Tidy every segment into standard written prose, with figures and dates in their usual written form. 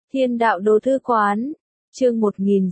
Thiên đạo đồ thư quán. Chương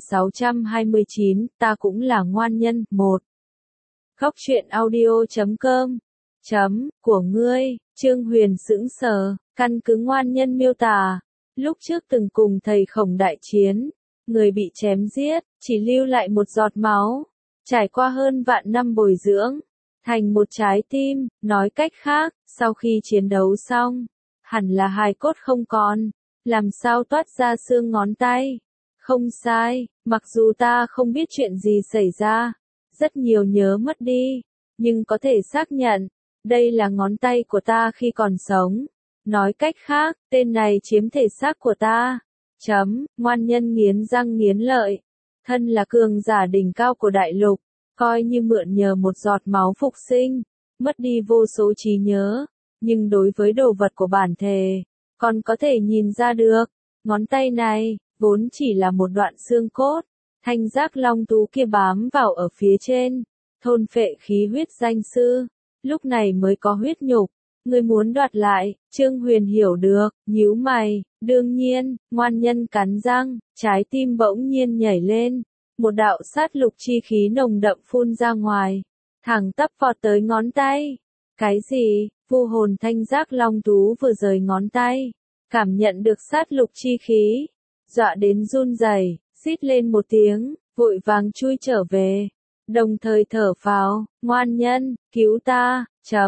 1629, ta cũng là ngoan nhân. 1. Khóc chuyện audio.com của ngươi. Trương Huyền sững sờ, căn cứ ngoan nhân miêu tả. Lúc trước từng cùng thầy Khổng đại chiến, người bị chém giết, chỉ lưu lại một giọt máu. Trải qua hơn vạn năm bồi dưỡng, thành một trái tim, nói cách khác, sau khi chiến đấu xong, hẳn là hài cốt không còn, làm sao toát ra xương ngón tay. Không sai, mặc dù ta không biết chuyện gì xảy ra, rất nhiều nhớ mất đi, nhưng có thể xác nhận, đây là ngón tay của ta khi còn sống. Nói cách khác, tên này chiếm thể xác của ta. Ngoan nhân nghiến răng nghiến lợi. Thân là cường giả đỉnh cao của đại lục, coi như mượn nhờ một giọt máu phục sinh, mất đi vô số trí nhớ, nhưng đối với đồ vật của bản thể, còn có thể nhìn ra được, ngón tay này, vốn chỉ là một đoạn xương cốt, thanh giác long tú kia bám vào ở phía trên, thôn phệ khí huyết danh sư, lúc này mới có huyết nhục. Ngươi muốn đoạt lại, Trương Huyền hiểu được, nhíu mày, đương nhiên, ngoan nhân cắn răng, trái tim bỗng nhiên nhảy lên, một đạo sát lục chi khí nồng đậm phun ra ngoài, thẳng tắp vọt tới ngón tay. Cái gì? Vu hồn thanh giác long tú vừa rời ngón tay, cảm nhận được sát lục chi khí, dọa đến run rẩy, rít lên một tiếng, vội vàng chui trở về, đồng thời thở phào, ngoan nhân, cứu ta.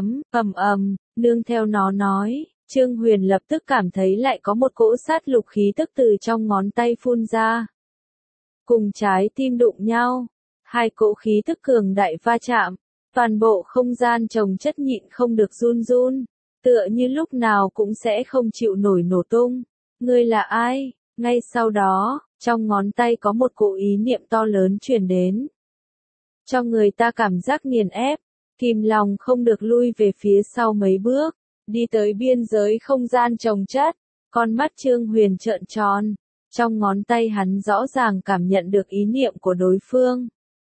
Nương theo nó nói, Trương Huyền lập tức cảm thấy lại có một cỗ sát lục khí tức từ trong ngón tay phun ra. Cùng trái tim đụng nhau, hai cỗ khí tức cường đại va chạm, toàn bộ không gian chồng chất nhịn không được run run, tựa như lúc nào cũng sẽ không chịu nổi nổ tung. Ngươi là ai? Ngay sau đó, trong ngón tay có một cỗ ý niệm to lớn truyền đến, cho người ta cảm giác nghiền ép, kìm lòng không được lui về phía sau mấy bước, đi tới biên giới không gian chồng chất, con mắt Trương Huyền trợn tròn, trong ngón tay hắn rõ ràng cảm nhận được ý niệm của đối phương.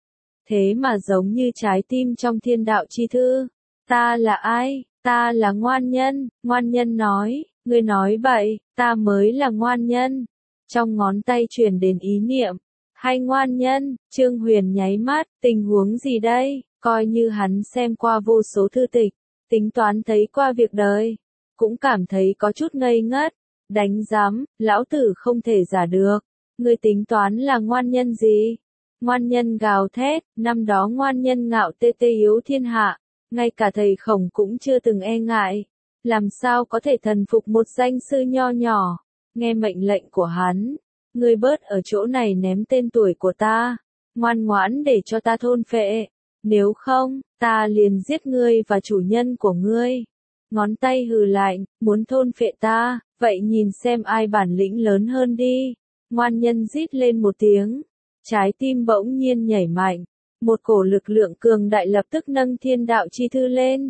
Thế mà giống như trái tim trong thiên đạo chi thư. Ta là ai? Ta là ngoan nhân nói, ngươi nói bậy, ta mới là ngoan nhân. Trong ngón tay truyền đến ý niệm, hay ngoan nhân, Trương Huyền nháy mắt, tình huống gì đây? Coi như hắn xem qua vô số thư tịch, tính toán thấy qua việc đời, cũng cảm thấy có chút ngây ngất. Đánh giám, lão tử không thể giả được. Ngươi tính toán là ngoan nhân gì? Ngoan nhân gào thét, năm đó ngoan nhân ngạo tê tê yếu thiên hạ, ngay cả thầy Khổng cũng chưa từng e ngại. Làm sao có thể thần phục một danh sư nho nhỏ, nghe mệnh lệnh của hắn. Ngươi bớt ở chỗ này ném tên tuổi của ta, ngoan ngoãn để cho ta thôn phệ. Nếu không, ta liền giết ngươi và chủ nhân của ngươi. Ngón tay hừ lạnh, muốn thôn phệ ta, vậy nhìn xem ai bản lĩnh lớn hơn đi. Ngoan nhân rít lên một tiếng, trái tim bỗng nhiên nhảy mạnh, một cổ lực lượng cường đại lập tức nâng thiên đạo chi thư lên.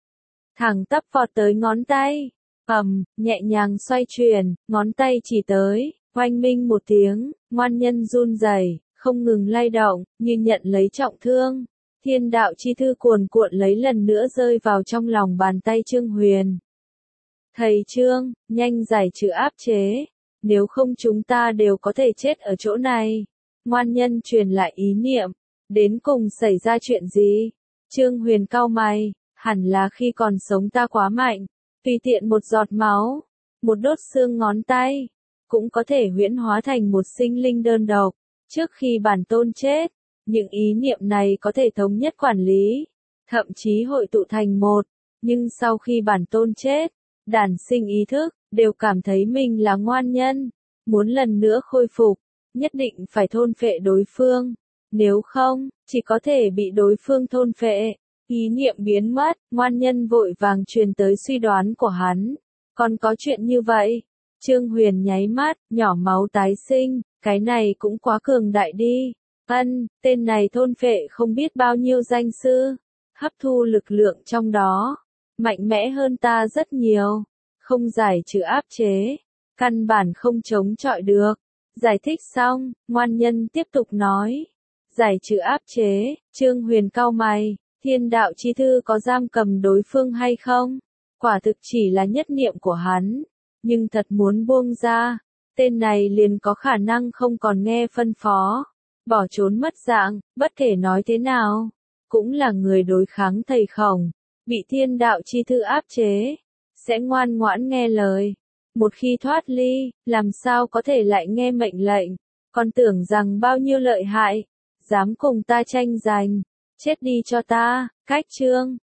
Thẳng tắp vọt tới ngón tay, nhẹ nhàng xoay chuyển, ngón tay chỉ tới, oanh minh một tiếng, ngoan nhân run rẩy, không ngừng lay động, như nhận lấy trọng thương. Thiên đạo chi thư cuồn cuộn lấy lần nữa rơi vào trong lòng bàn tay Trương Huyền. Thầy Trương, nhanh giải trừ áp chế, nếu không chúng ta đều có thể chết ở chỗ này. Ngoan nhân truyền lại ý niệm, đến cùng xảy ra chuyện gì? Trương Huyền cau mày, hẳn là khi còn sống ta quá mạnh, tùy tiện một giọt máu, một đốt xương ngón tay, cũng có thể huyễn hóa thành một sinh linh đơn độc. Trước khi bản tôn chết, những ý niệm này có thể thống nhất quản lý, thậm chí hội tụ thành một, nhưng sau khi bản tôn chết, đản sinh ý thức, đều cảm thấy mình là ngoan nhân, muốn lần nữa khôi phục, nhất định phải thôn phệ đối phương, nếu không, chỉ có thể bị đối phương thôn phệ. Ý niệm biến mất, ngoan nhân vội vàng truyền tới suy đoán của hắn, còn có chuyện như vậy. Trương Huyền nháy mắt, nhỏ máu tái sinh, cái này cũng quá cường đại đi. Tên này thôn phệ không biết bao nhiêu danh sư, hấp thu lực lượng trong đó, mạnh mẽ hơn ta rất nhiều, không giải trừ áp chế, căn bản không chống chọi được. Giải thích xong, ngoan nhân tiếp tục nói, giải trừ áp chế. Trương Huyền cau mày, thiên đạo chi thư có giam cầm đối phương hay không? Quả thực chỉ là nhất niệm của hắn, nhưng thật muốn buông ra, tên này liền có khả năng không còn nghe phân phó, bỏ trốn mất dạng, bất kể nói thế nào, cũng là người đối kháng thầy Khổng, bị thiên đạo chi thư áp chế, sẽ ngoan ngoãn nghe lời. Một khi thoát ly, làm sao có thể lại nghe mệnh lệnh, còn tưởng rằng bao nhiêu lợi hại, dám cùng ta tranh giành, chết đi cho ta, cách chương.